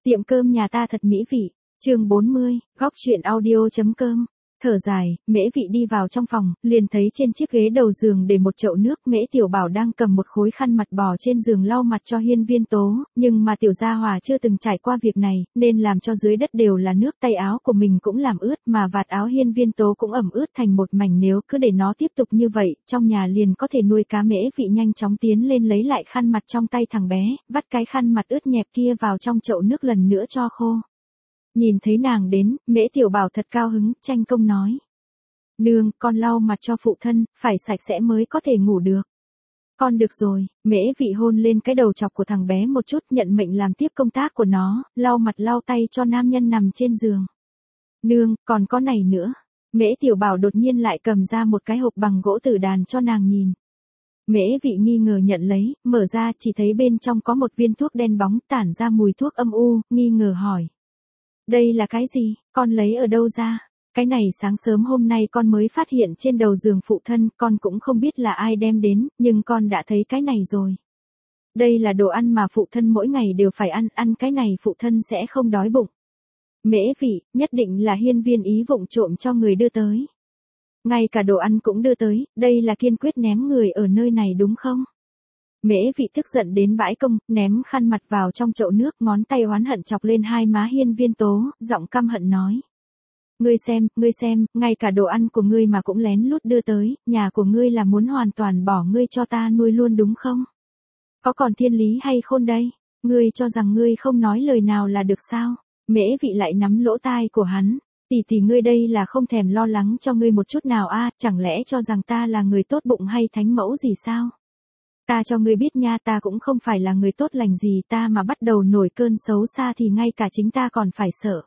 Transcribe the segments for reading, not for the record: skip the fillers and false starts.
Tiệm cơm nhà ta thật mỹ vị. Chương 40, góc truyện audio.com. Thở dài, Mễ Vị đi vào trong phòng, liền thấy trên chiếc ghế đầu giường để một chậu nước. Mễ Tiểu Bảo đang cầm một khối khăn mặt bò trên giường lau mặt cho Hiên Viên Tố, nhưng mà Tiểu Gia Hòa chưa từng trải qua việc này, nên làm cho dưới đất đều là nước, tay áo của mình cũng làm ướt, mà vạt áo Hiên Viên Tố cũng ẩm ướt thành một mảnh. Nếu cứ để nó tiếp tục như vậy, trong nhà liền có thể nuôi cá. Mễ Vị nhanh chóng tiến lên lấy lại khăn mặt trong tay thằng bé, vắt cái khăn mặt ướt nhẹp kia vào trong chậu nước lần nữa cho khô. Nhìn thấy nàng đến, Mễ Tiểu Bảo thật cao hứng, tranh công nói. Nương, con lau mặt cho phụ thân, phải sạch sẽ mới có thể ngủ được. Con được rồi. Mễ Vị hôn lên cái đầu chọc của thằng bé một chút, nhận mệnh làm tiếp công tác của nó, lau mặt lau tay cho nam nhân nằm trên giường. Nương, còn có này nữa. Mễ Tiểu Bảo đột nhiên lại cầm ra một cái hộp bằng gỗ tử đàn cho nàng nhìn. Mễ Vị nghi ngờ nhận lấy, mở ra chỉ thấy bên trong có một viên thuốc đen bóng tản ra mùi thuốc âm u, nghi ngờ hỏi. Đây là cái gì, con lấy ở đâu ra? Cái này sáng sớm hôm nay con mới phát hiện trên đầu giường phụ thân, con cũng không biết là ai đem đến, nhưng con đã thấy cái này rồi. Đây là đồ ăn mà phụ thân mỗi ngày đều phải ăn cái này phụ thân sẽ không đói bụng. Mễ Vị, nhất định là Hiên Viên ý vụng trộm cho người đưa tới. Ngay cả đồ ăn cũng đưa tới, đây là kiên quyết ném người ở nơi này đúng không? Mễ Vị tức giận đến bãi công, ném khăn mặt vào trong chậu nước, ngón tay oán hận chọc lên hai má Hiên Viên Tố, giọng căm hận nói. Ngươi xem, ngay cả đồ ăn của ngươi mà cũng lén lút đưa tới, nhà của ngươi là muốn hoàn toàn bỏ ngươi cho ta nuôi luôn đúng không? Có còn thiên lý hay khôn đây? Ngươi cho rằng ngươi không nói lời nào là được sao? Mễ Vị lại nắm lỗ tai của hắn. Tỷ ngươi đây là không thèm lo lắng cho ngươi một chút nào a, chẳng lẽ cho rằng ta là người tốt bụng hay thánh mẫu gì sao? Ta cho ngươi biết nha, ta cũng không phải là người tốt lành gì, ta mà bắt đầu nổi cơn xấu xa thì ngay cả chính ta còn phải sợ.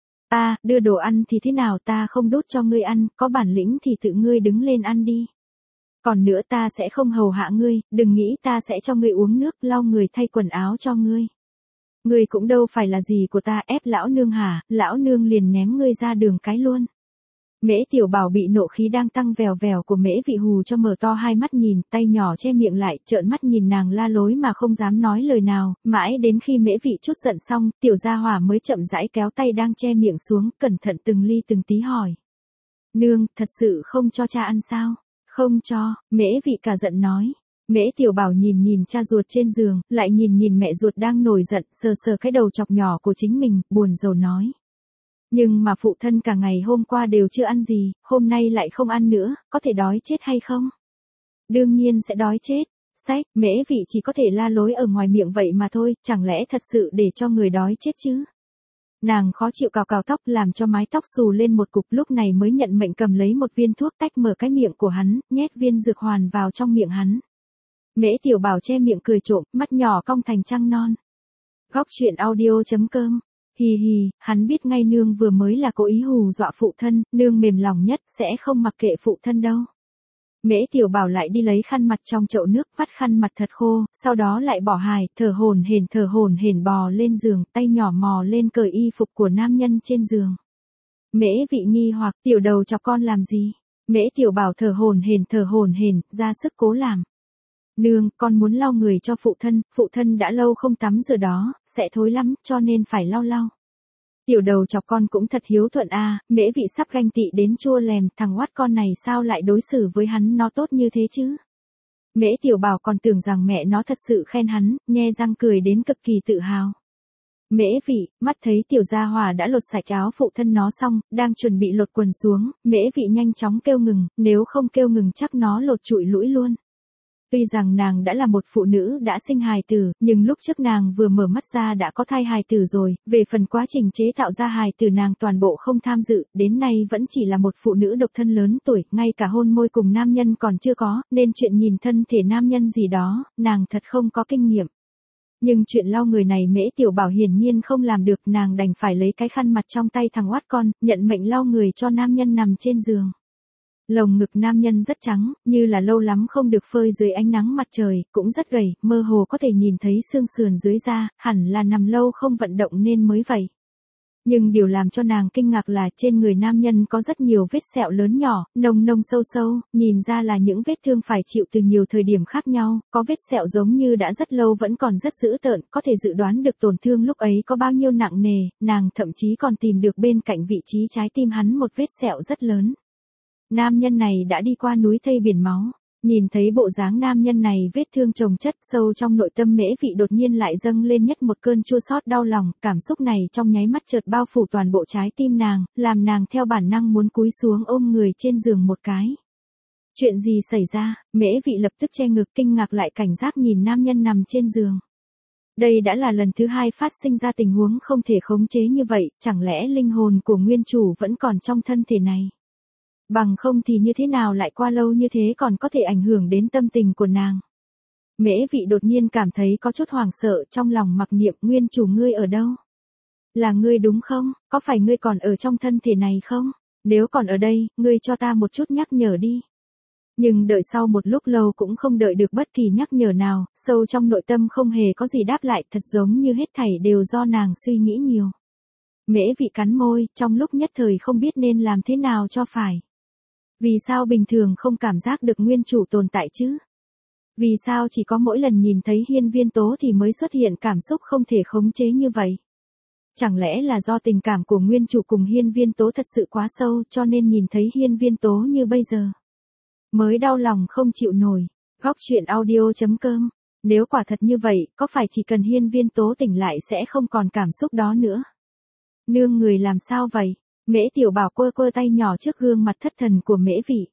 Đưa đồ ăn thì thế nào, ta không đút cho ngươi ăn, có bản lĩnh thì tự ngươi đứng lên ăn đi. Còn nữa ta sẽ không hầu hạ ngươi, đừng nghĩ ta sẽ cho ngươi uống nước, lau người, thay quần áo cho ngươi. Ngươi cũng đâu phải là gì của ta, ép lão nương hả, lão nương liền ném ngươi ra đường cái luôn. Mễ Tiểu Bảo bị nộ khí đang tăng vèo vèo của Mễ Vị hù cho mở to hai mắt nhìn, tay nhỏ che miệng lại, trợn mắt nhìn nàng la lối mà không dám nói lời nào, mãi đến khi Mễ Vị chút giận xong, Tiểu Gia Hỏa mới chậm rãi kéo tay đang che miệng xuống, cẩn thận từng ly từng tí hỏi. Nương, thật sự không cho cha ăn sao? Không cho, Mễ Vị cả giận nói. Mễ Tiểu Bảo nhìn cha ruột trên giường, lại nhìn mẹ ruột đang nổi giận, sờ cái đầu chọc nhỏ của chính mình, buồn rầu nói. Nhưng mà phụ thân cả ngày hôm qua đều chưa ăn gì, hôm nay lại không ăn nữa, có thể đói chết hay không? Đương nhiên sẽ đói chết. Mễ Vị chỉ có thể la lối ở ngoài miệng vậy mà thôi, chẳng lẽ thật sự để cho người đói chết chứ? Nàng khó chịu cào tóc làm cho mái tóc xù lên một cục, lúc này mới nhận mệnh cầm lấy một viên thuốc tách mở cái miệng của hắn, nhét viên dược hoàn vào trong miệng hắn. Mễ Tiểu Bảo che miệng cười trộm, mắt nhỏ cong thành trăng non. Góc truyện audio.com. Hì, hắn biết ngay nương vừa mới là cố ý hù dọa phụ thân, nương mềm lòng nhất sẽ không mặc kệ phụ thân đâu. Mễ Tiểu Bảo lại đi lấy khăn mặt trong chậu nước, vắt khăn mặt thật khô, sau đó lại bỏ hài, thở hổn hển bò lên giường, tay nhỏ mò lên cởi y phục của nam nhân trên giường. Mễ Vị nghi hoặc, tiểu đầu chọc con làm gì? Mễ Tiểu Bảo thở hổn hển, ra sức cố làm. Nương, con muốn lau người cho phụ thân đã lâu không tắm rửa đó, sẽ thối lắm, cho nên phải lau. Tiểu đầu chọc con cũng thật hiếu thuận a, Mễ Vị sắp ganh tị đến chua lèm, thằng oát con này sao lại đối xử với hắn nó tốt như thế chứ? Mễ Tiểu Bảo còn tưởng rằng mẹ nó thật sự khen hắn, nhe răng cười đến cực kỳ tự hào. Mễ Vị, mắt thấy Tiểu Gia Hòa đã lột sạch áo phụ thân nó xong, đang chuẩn bị lột quần xuống, Mễ Vị nhanh chóng kêu ngừng, nếu không kêu ngừng chắc nó lột trụi lũi luôn. Tuy rằng nàng đã là một phụ nữ đã sinh hài tử, nhưng lúc trước nàng vừa mở mắt ra đã có thai hài tử rồi, về phần quá trình chế tạo ra hài tử nàng toàn bộ không tham dự, đến nay vẫn chỉ là một phụ nữ độc thân lớn tuổi, ngay cả hôn môi cùng nam nhân còn chưa có, nên chuyện nhìn thân thể nam nhân gì đó, nàng thật không có kinh nghiệm. Nhưng chuyện lau người này Mễ Tiểu Bảo hiển nhiên không làm được, nàng đành phải lấy cái khăn mặt trong tay thằng oát con, nhận mệnh lau người cho nam nhân nằm trên giường. Lồng ngực nam nhân rất trắng, như là lâu lắm không được phơi dưới ánh nắng mặt trời, cũng rất gầy, mơ hồ có thể nhìn thấy xương sườn dưới da, hẳn là nằm lâu không vận động nên mới vậy. Nhưng điều làm cho nàng kinh ngạc là trên người nam nhân có rất nhiều vết sẹo lớn nhỏ, nông nông sâu sâu, nhìn ra là những vết thương phải chịu từ nhiều thời điểm khác nhau, có vết sẹo giống như đã rất lâu vẫn còn rất dữ tợn, có thể dự đoán được tổn thương lúc ấy có bao nhiêu nặng nề, nàng thậm chí còn tìm được bên cạnh vị trí trái tim hắn một vết sẹo rất lớn. Nam nhân này đã đi qua núi thây biển máu. Nhìn thấy bộ dáng nam nhân này vết thương chồng chất sâu trong nội tâm Mễ Vị đột nhiên lại dâng lên nhất một cơn chua xót đau lòng, cảm xúc này trong nháy mắt chợt bao phủ toàn bộ trái tim nàng, làm nàng theo bản năng muốn cúi xuống ôm người trên giường một cái. Chuyện gì xảy ra? Mễ Vị lập tức che ngực kinh ngạc lại cảnh giác nhìn nam nhân nằm trên giường. Đây đã là lần thứ hai phát sinh ra tình huống không thể khống chế như vậy, chẳng lẽ linh hồn của nguyên chủ vẫn còn trong thân thể này? Bằng không thì như thế nào lại qua lâu như thế còn có thể ảnh hưởng đến tâm tình của nàng. Mễ Vị đột nhiên cảm thấy có chút hoảng sợ trong lòng mặc niệm nguyên chủ ngươi ở đâu? Là ngươi đúng không? Có phải ngươi còn ở trong thân thể này không? Nếu còn ở đây, ngươi cho ta một chút nhắc nhở đi. Nhưng đợi sau một lúc lâu cũng không đợi được bất kỳ nhắc nhở nào, sâu trong nội tâm không hề có gì đáp lại, thật giống như hết thảy đều do nàng suy nghĩ nhiều. Mễ Vị cắn môi, trong lúc nhất thời không biết nên làm thế nào cho phải. Vì sao bình thường không cảm giác được nguyên chủ tồn tại chứ? Vì sao chỉ có mỗi lần nhìn thấy Hiên Viên Tố thì mới xuất hiện cảm xúc không thể khống chế như vậy? Chẳng lẽ là do tình cảm của nguyên chủ cùng Hiên Viên Tố thật sự quá sâu cho nên nhìn thấy Hiên Viên Tố như bây giờ mới đau lòng không chịu nổi. Góc truyện audio.com. Nếu quả thật như vậy, có phải chỉ cần Hiên Viên Tố tỉnh lại sẽ không còn cảm xúc đó nữa? Nương người làm sao vậy? Mễ Tiểu Bảo quơ quơ tay nhỏ trước gương mặt thất thần của Mễ Vị.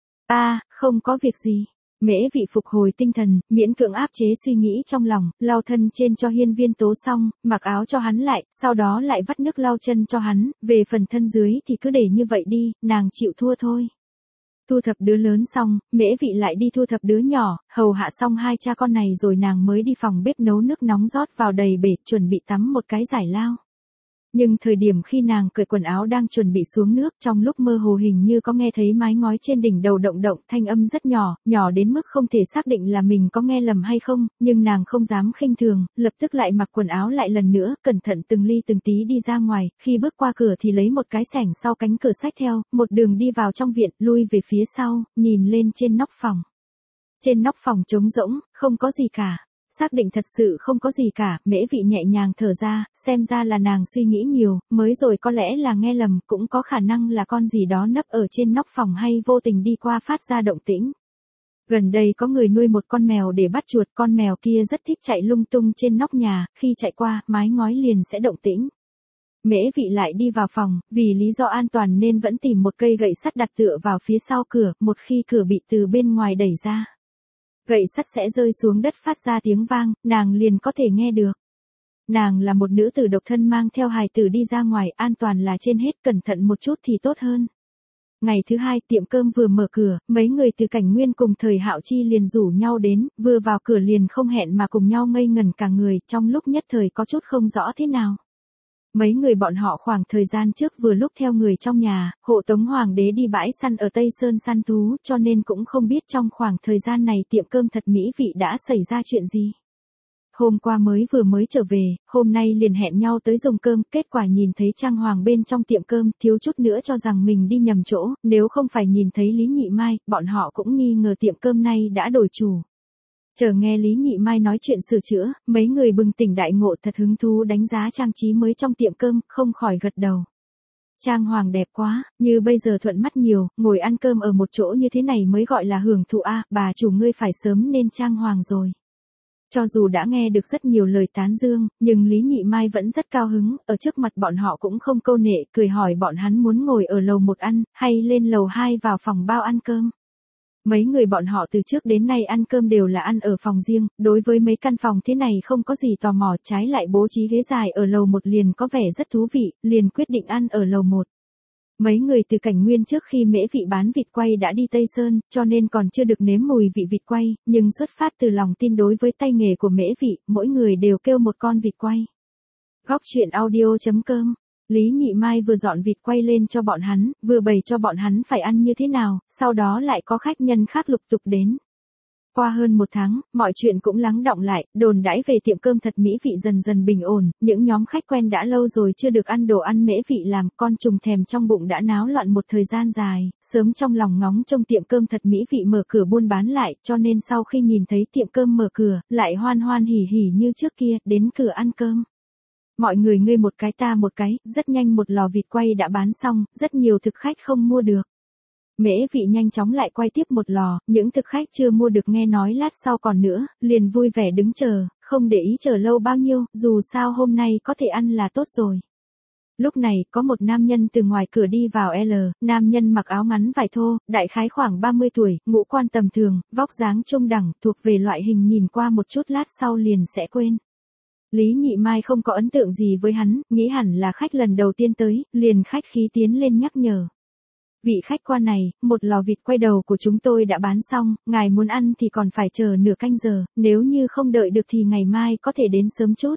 Không có việc gì. Mễ Vị phục hồi tinh thần, miễn cưỡng áp chế suy nghĩ trong lòng, lau thân trên cho Hiên Viên Tố xong, mặc áo cho hắn lại, sau đó lại vắt nước lau chân cho hắn, về phần thân dưới thì cứ để như vậy đi, nàng chịu thua thôi. Thu thập đứa lớn xong, Mễ Vị lại đi thu thập đứa nhỏ, hầu hạ xong hai cha con này rồi nàng mới đi phòng bếp nấu nước nóng rót vào đầy bể, chuẩn bị tắm một cái giải lao. Nhưng thời điểm khi nàng cởi quần áo đang chuẩn bị xuống nước, trong lúc mơ hồ hình như có nghe thấy mái ngói trên đỉnh đầu động động, thanh âm rất nhỏ, nhỏ đến mức không thể xác định là mình có nghe lầm hay không, nhưng nàng không dám khinh thường, lập tức lại mặc quần áo lại lần nữa, cẩn thận từng ly từng tí đi ra ngoài, khi bước qua cửa thì lấy một cái xẻng sau cánh cửa xách theo, một đường đi vào trong viện, lui về phía sau, nhìn lên trên nóc phòng. Trên nóc phòng trống rỗng, không có gì cả. Xác định thật sự không có gì cả, Mễ Vị nhẹ nhàng thở ra, xem ra là nàng suy nghĩ nhiều, mới rồi có lẽ là nghe lầm, cũng có khả năng là con gì đó nấp ở trên nóc phòng hay vô tình đi qua phát ra động tĩnh. Gần đây có người nuôi một con mèo để bắt chuột, con mèo kia rất thích chạy lung tung trên nóc nhà, khi chạy qua, mái ngói liền sẽ động tĩnh. Mễ Vị lại đi vào phòng, vì lý do an toàn nên vẫn tìm một cây gậy sắt đặt tựa vào phía sau cửa, một khi cửa bị từ bên ngoài đẩy ra. Gậy sắt sẽ rơi xuống đất phát ra tiếng vang, nàng liền có thể nghe được. Nàng là một nữ tử độc thân mang theo hài tử đi ra ngoài, an toàn là trên hết, cẩn thận một chút thì tốt hơn. Ngày thứ hai tiệm cơm vừa mở cửa, mấy người từ Cảnh Nguyên cùng Thời Hạo Chi liền rủ nhau đến, vừa vào cửa liền không hẹn mà cùng nhau ngây ngẩn cả người, trong lúc nhất thời có chút không rõ thế nào. Mấy người bọn họ khoảng thời gian trước vừa lúc theo người trong nhà, hộ tống hoàng đế đi bãi săn ở Tây Sơn săn thú, cho nên cũng không biết trong khoảng thời gian này tiệm cơm Thật Mỹ Vị đã xảy ra chuyện gì. Hôm qua vừa mới trở về, hôm nay liền hẹn nhau tới dùng cơm, kết quả nhìn thấy trang hoàng bên trong tiệm cơm, thiếu chút nữa cho rằng mình đi nhầm chỗ, nếu không phải nhìn thấy Lý Nhị Mai, bọn họ cũng nghi ngờ tiệm cơm này đã đổi chủ. Chờ nghe Lý Nhị Mai nói chuyện sửa chữa, mấy người bừng tỉnh đại ngộ, thật hứng thú đánh giá trang trí mới trong tiệm cơm, không khỏi gật đầu. Trang hoàng đẹp quá, như bây giờ thuận mắt nhiều, ngồi ăn cơm ở một chỗ như thế này mới gọi là hưởng thụ a, bà chủ ngươi phải sớm nên trang hoàng rồi. Cho dù đã nghe được rất nhiều lời tán dương, nhưng Lý Nhị Mai vẫn rất cao hứng, ở trước mặt bọn họ cũng không câu nệ, cười hỏi bọn hắn muốn ngồi ở lầu 1 ăn, hay lên lầu 2 vào phòng bao ăn cơm. Mấy người bọn họ từ trước đến nay ăn cơm đều là ăn ở phòng riêng, đối với mấy căn phòng thế này không có gì tò mò, trái lại bố trí ghế dài ở lầu 1 liền có vẻ rất thú vị, liền quyết định ăn ở lầu 1. Mấy người từ Cảnh Nguyên trước khi Mễ Vị bán vịt quay đã đi Tây Sơn, cho nên còn chưa được nếm mùi vị vịt quay, nhưng xuất phát từ lòng tin đối với tay nghề của Mễ Vị, mỗi người đều kêu một con vịt quay. Góc truyện audio.com. Lý Nhị Mai vừa dọn vịt quay lên cho bọn hắn, vừa bày cho bọn hắn phải ăn như thế nào, sau đó lại có khách nhân khác lục tục đến. Qua hơn một tháng, mọi chuyện cũng lắng đọng lại, đồn đãi về tiệm cơm thật mỹ vị dần dần bình ổn, những nhóm khách quen đã lâu rồi chưa được ăn đồ ăn mễ vị làm, con trùng thèm trong bụng đã náo loạn một thời gian dài, sớm trong lòng ngóng trông tiệm cơm thật mỹ vị mở cửa buôn bán lại, cho nên sau khi nhìn thấy tiệm cơm mở cửa, lại hoan hoan hỉ hỉ như trước kia, đến cửa ăn cơm. Mọi người ngươi một cái ta một cái, rất nhanh một lò vịt quay đã bán xong, rất nhiều thực khách không mua được. Mễ vị nhanh chóng lại quay tiếp một lò, những thực khách chưa mua được nghe nói lát sau còn nữa, liền vui vẻ đứng chờ, không để ý chờ lâu bao nhiêu, dù sao hôm nay có thể ăn là tốt rồi. Lúc này, có một nam nhân từ ngoài cửa đi vào nam nhân mặc áo ngắn vải thô, đại khái khoảng 30 tuổi, ngũ quan tầm thường, vóc dáng trung đẳng, thuộc về loại hình nhìn qua một chút lát sau liền sẽ quên. Lý Nhị Mai không có ấn tượng gì với hắn, nghĩ hẳn là khách lần đầu tiên tới, liền khách khí tiến lên nhắc nhở. Vị khách quan này, một lò vịt quay đầu của chúng tôi đã bán xong, ngài muốn ăn thì còn phải chờ nửa canh giờ, nếu như không đợi được thì ngày mai có thể đến sớm chút.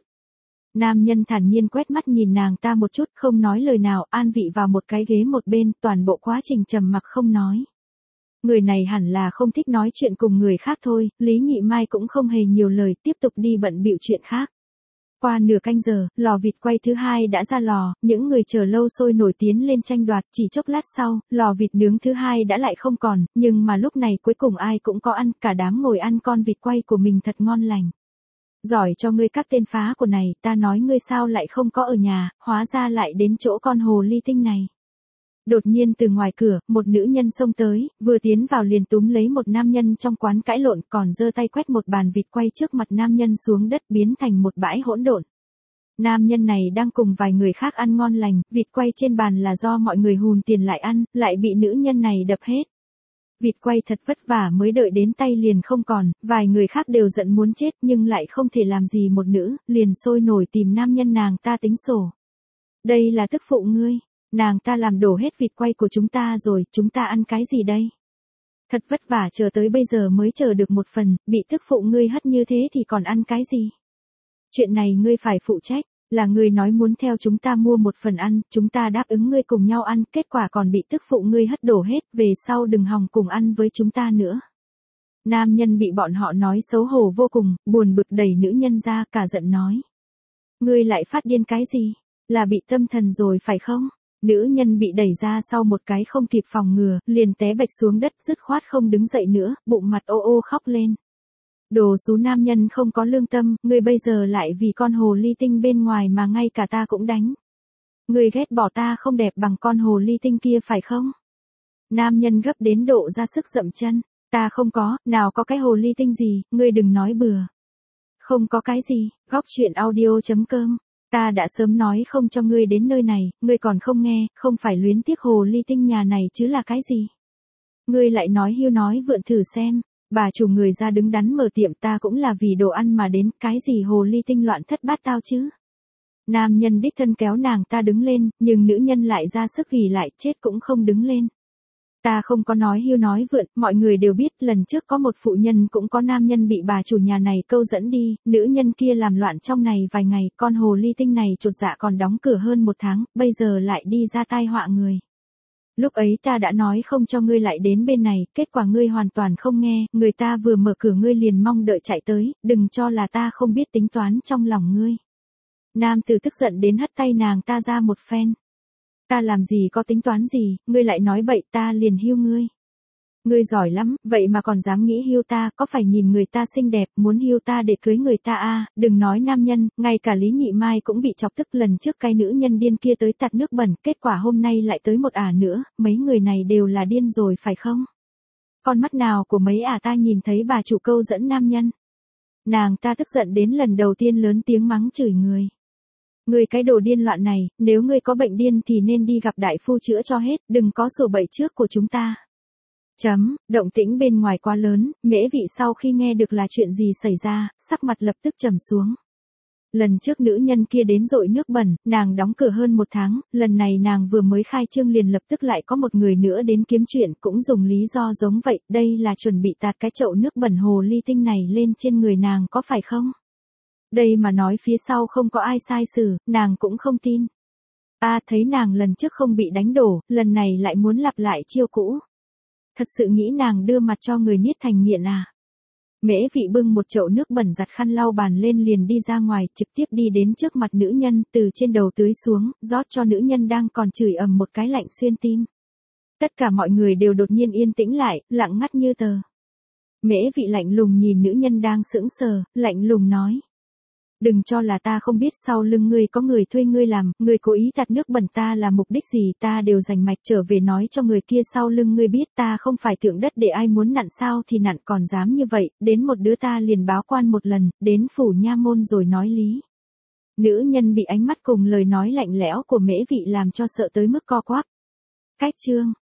Nam nhân thản nhiên quét mắt nhìn nàng ta một chút, không nói lời nào, an vị vào một cái ghế một bên, toàn bộ quá trình trầm mặc không nói. Người này hẳn là không thích nói chuyện cùng người khác thôi, Lý Nhị Mai cũng không hề nhiều lời, tiếp tục đi bận bịu chuyện khác. Qua nửa canh giờ, lò vịt quay thứ hai đã ra lò, những người chờ lâu sôi nổi tiến lên tranh đoạt, chỉ chốc lát sau, lò vịt nướng thứ hai đã lại không còn, nhưng mà lúc này cuối cùng ai cũng có ăn, cả đám ngồi ăn con vịt quay của mình thật ngon lành. Giỏi cho ngươi các tên phá của này, ta nói ngươi sao lại không có ở nhà, hóa ra lại đến chỗ con hồ ly tinh này. Đột nhiên từ ngoài cửa, một nữ nhân xông tới, vừa tiến vào liền túm lấy một nam nhân trong quán cãi lộn, còn giơ tay quét một bàn vịt quay trước mặt nam nhân xuống đất biến thành một bãi hỗn độn. Nam nhân này đang cùng vài người khác ăn ngon lành, vịt quay trên bàn là do mọi người hùn tiền lại ăn, lại bị nữ nhân này đập hết. Vịt quay thật vất vả mới đợi đến tay liền không còn, vài người khác đều giận muốn chết nhưng lại không thể làm gì một nữ, liền sôi nổi tìm nam nhân nàng ta tính sổ. Đây là tức phụ ngươi. Nàng ta làm đổ hết vịt quay của chúng ta rồi, chúng ta ăn cái gì đây? Thật vất vả chờ tới bây giờ mới chờ được một phần, bị tức phụ ngươi hất như thế thì còn ăn cái gì? Chuyện này ngươi phải phụ trách, là ngươi nói muốn theo chúng ta mua một phần ăn, chúng ta đáp ứng ngươi cùng nhau ăn, kết quả còn bị tức phụ ngươi hất đổ hết, về sau đừng hòng cùng ăn với chúng ta nữa. Nam nhân bị bọn họ nói xấu hổ vô cùng, buồn bực đẩy nữ nhân ra, cả giận nói. Ngươi lại phát điên cái gì? Là bị tâm thần rồi phải không? Nữ nhân bị đẩy ra sau một cái không kịp phòng ngừa, liền té bạch xuống đất dứt khoát không đứng dậy nữa, bụng mặt ô ô khóc lên. Đồ số nam nhân không có lương tâm, ngươi bây giờ lại vì con hồ ly tinh bên ngoài mà ngay cả ta cũng đánh. Ngươi ghét bỏ ta không đẹp bằng con hồ ly tinh kia phải không? Nam nhân gấp đến độ ra sức dậm chân, ta không có, nào có cái hồ ly tinh gì, ngươi đừng nói bừa. Không có cái gì, góc chuyện audio.com. Ta đã sớm nói không cho ngươi đến nơi này, ngươi còn không nghe, không phải luyến tiếc hồ ly tinh nhà này chứ là cái gì? Ngươi lại nói hiu nói vượn thử xem, bà chủ người ra đứng đắn mở tiệm ta cũng là vì đồ ăn mà đến, cái gì hồ ly tinh loạn thất bát tao chứ? Nam nhân đích thân kéo nàng ta đứng lên, nhưng nữ nhân lại ra sức ghì lại, chết cũng không đứng lên. Ta không có nói hiu nói vượn, mọi người đều biết lần trước có một phụ nhân cũng có nam nhân bị bà chủ nhà này câu dẫn đi, nữ nhân kia làm loạn trong này vài ngày, con hồ ly tinh này chột dạ còn đóng cửa hơn một tháng, bây giờ lại đi ra tai họa người. Lúc ấy ta đã nói không cho ngươi lại đến bên này, kết quả ngươi hoàn toàn không nghe, người ta vừa mở cửa ngươi liền mong đợi chạy tới, đừng cho là ta không biết tính toán trong lòng ngươi. Nam tử tức giận đến hất tay nàng ta ra một phen. Ta làm gì có tính toán gì, ngươi lại nói bậy ta liền hiu ngươi. Ngươi giỏi lắm, vậy mà còn dám nghĩ hiu ta, có phải nhìn người ta xinh đẹp, muốn hiu ta để cưới người ta à, đừng nói nam nhân, ngay cả Lý Nhị Mai cũng bị chọc tức lần trước cái nữ nhân điên kia tới tạt nước bẩn, kết quả hôm nay lại tới một ả nữa, mấy người này đều là điên rồi phải không? Con mắt nào của mấy ả ta nhìn thấy bà chủ câu dẫn nam nhân? Nàng ta tức giận đến lần đầu tiên lớn tiếng mắng chửi người. Ngươi cái đồ điên loạn này, nếu ngươi có bệnh điên thì nên đi gặp đại phu chữa cho hết, đừng có sổ bậy trước của chúng ta. Động tĩnh bên ngoài quá lớn, Mễ Vị sau khi nghe được là chuyện gì xảy ra, sắc mặt lập tức trầm xuống. Lần trước nữ nhân kia đến dội nước bẩn, nàng đóng cửa hơn một tháng, lần này nàng vừa mới khai trương liền lập tức lại có một người nữa đến kiếm chuyện, cũng dùng lý do giống vậy, đây là chuẩn bị tạt cái chậu nước bẩn hồ ly tinh này lên trên người nàng có phải không? Đây mà nói phía sau không có ai sai xử, nàng cũng không tin. Thấy nàng lần trước không bị đánh đổ, lần này lại muốn lặp lại chiêu cũ. Thật sự nghĩ nàng đưa mặt cho người niết thành nghiện à? Mễ Vị bưng một chậu nước bẩn giặt khăn lau bàn lên liền đi ra ngoài, trực tiếp đi đến trước mặt nữ nhân, từ trên đầu tưới xuống, rót cho nữ nhân đang còn chửi ầm một cái lạnh xuyên tim. Tất cả mọi người đều đột nhiên yên tĩnh lại, lặng ngắt như tờ. Mễ Vị lạnh lùng nhìn nữ nhân đang sững sờ, lạnh lùng nói. Đừng cho là ta không biết sau lưng ngươi có người thuê ngươi làm, ngươi cố ý tạt nước bẩn ta là mục đích gì, ta đều rành mạch trở về nói cho người kia sau lưng ngươi biết, ta không phải tượng đất để ai muốn nặn sao thì nặn, còn dám như vậy, đến một đứa ta liền báo quan một lần, đến phủ nha môn rồi nói lý. Nữ nhân bị ánh mắt cùng lời nói lạnh lẽo của Mễ Vị làm cho sợ tới mức co quắp. Cách chương